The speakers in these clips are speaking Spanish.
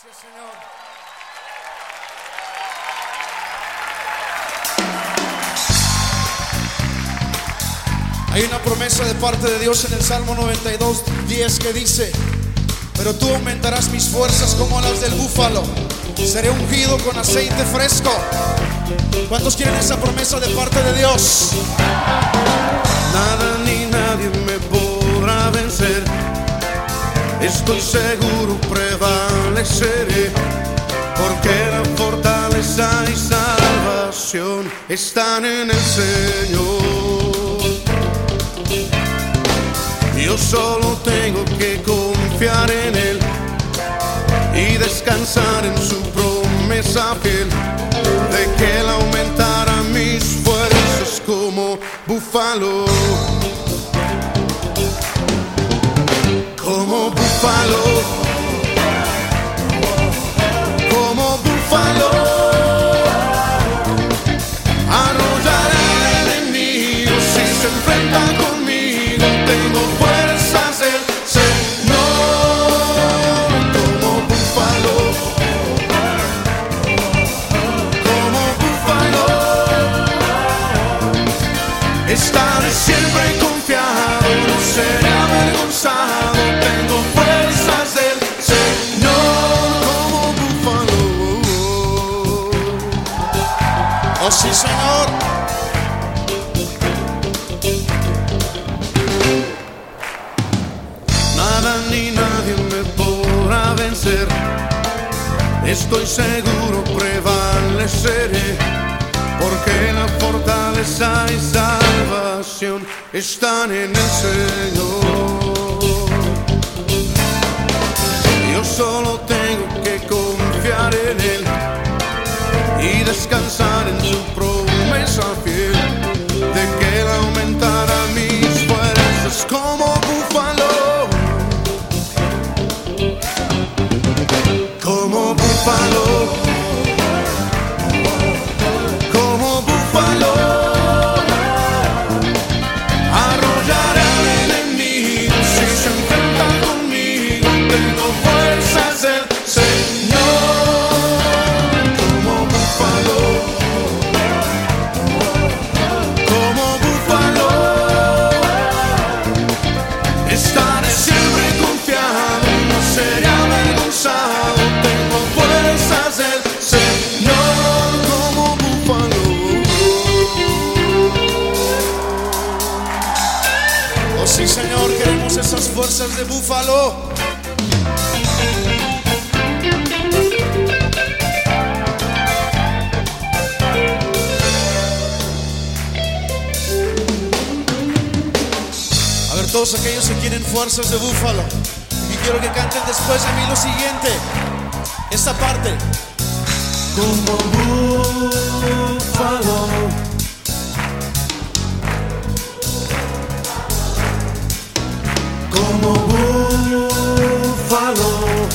Gracias, Señor. Hay una promesa de parte de Dios en el Salmo 92:10 que dice: pero tú aumentarás mis fuerzas como las del búfalo, seré ungido con aceite fresco. ¿Cuántos quieren esa promesa de parte de Dios? Nada ni nadie me podrá vencer, estoy seguro prevaleceré, porque la fortaleza y salvación están en el Señor. Yo solo tengo que confiar en Él y descansar en su promesa fiel, de que Él aumentará mis fuerzas como búfalo. Como búfalo, como búfalo, arrollará al enemigo si se enfrenta conmigo. Tengo fuerzas del Señor. Como búfalo, como búfalo, estaré siempre confiado, no seré avergonzado. Tengo fuerzas del Señor como búfalo. Oh sí, Señor. Nada ni nadie me podrá vencer, estoy seguro prevaleceré, porque la fortaleza y salvación están en el Señor. Yo solo tengo que confiar en Él y descansar en su promesa fiel, de que Él aumentará mis fuerzas como búfalo. Como búfalo, como búfalo, arrollará al enemigo si se enfrenta conmigo. Tengo fuerzas del Señor. Como búfalo, como búfalo, estaré siempre confiado, no seré avergonzado. Tengo fuerzas del Señor como búfalo. Oh sí, Señor, queremos esas fuerzas de búfalo. A ver, todos aquellos que quieren fuerzas de búfalo, y quiero que canten después de mí lo siguiente, esta parte. Como búfalo, como búfalo,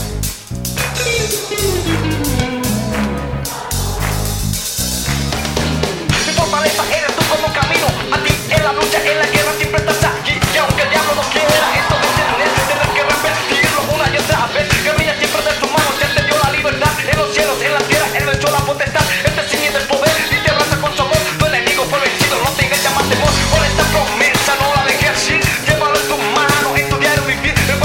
Mi fortaleza eres tú como camino. A ti en la lucha, en la guerra siempre estás aquí. Y aunque el diablo no quiera, esto detener, tendrás que repetirlo una y otra vez. Que brilla siempre de tu mano, que te dio la libertad. En los cielos, en la tierra, Él venció la potestad. Él te ciñe del poder y te abraza con su amor. Tu enemigo fue vencido, no tengas ya más temor. Por esta promesa no la dejes así. Llévalo en tu mano, en tu diario vivir.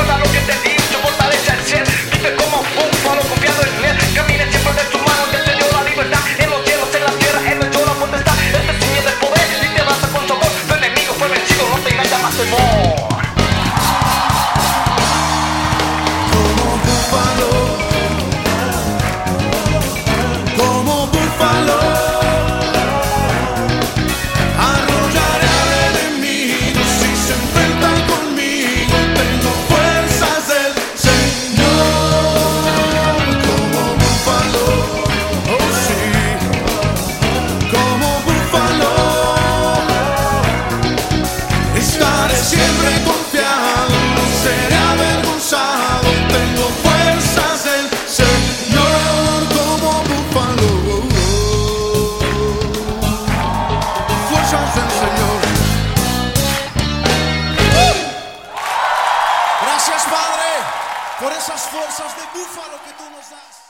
alas de búfalo que tú nos das.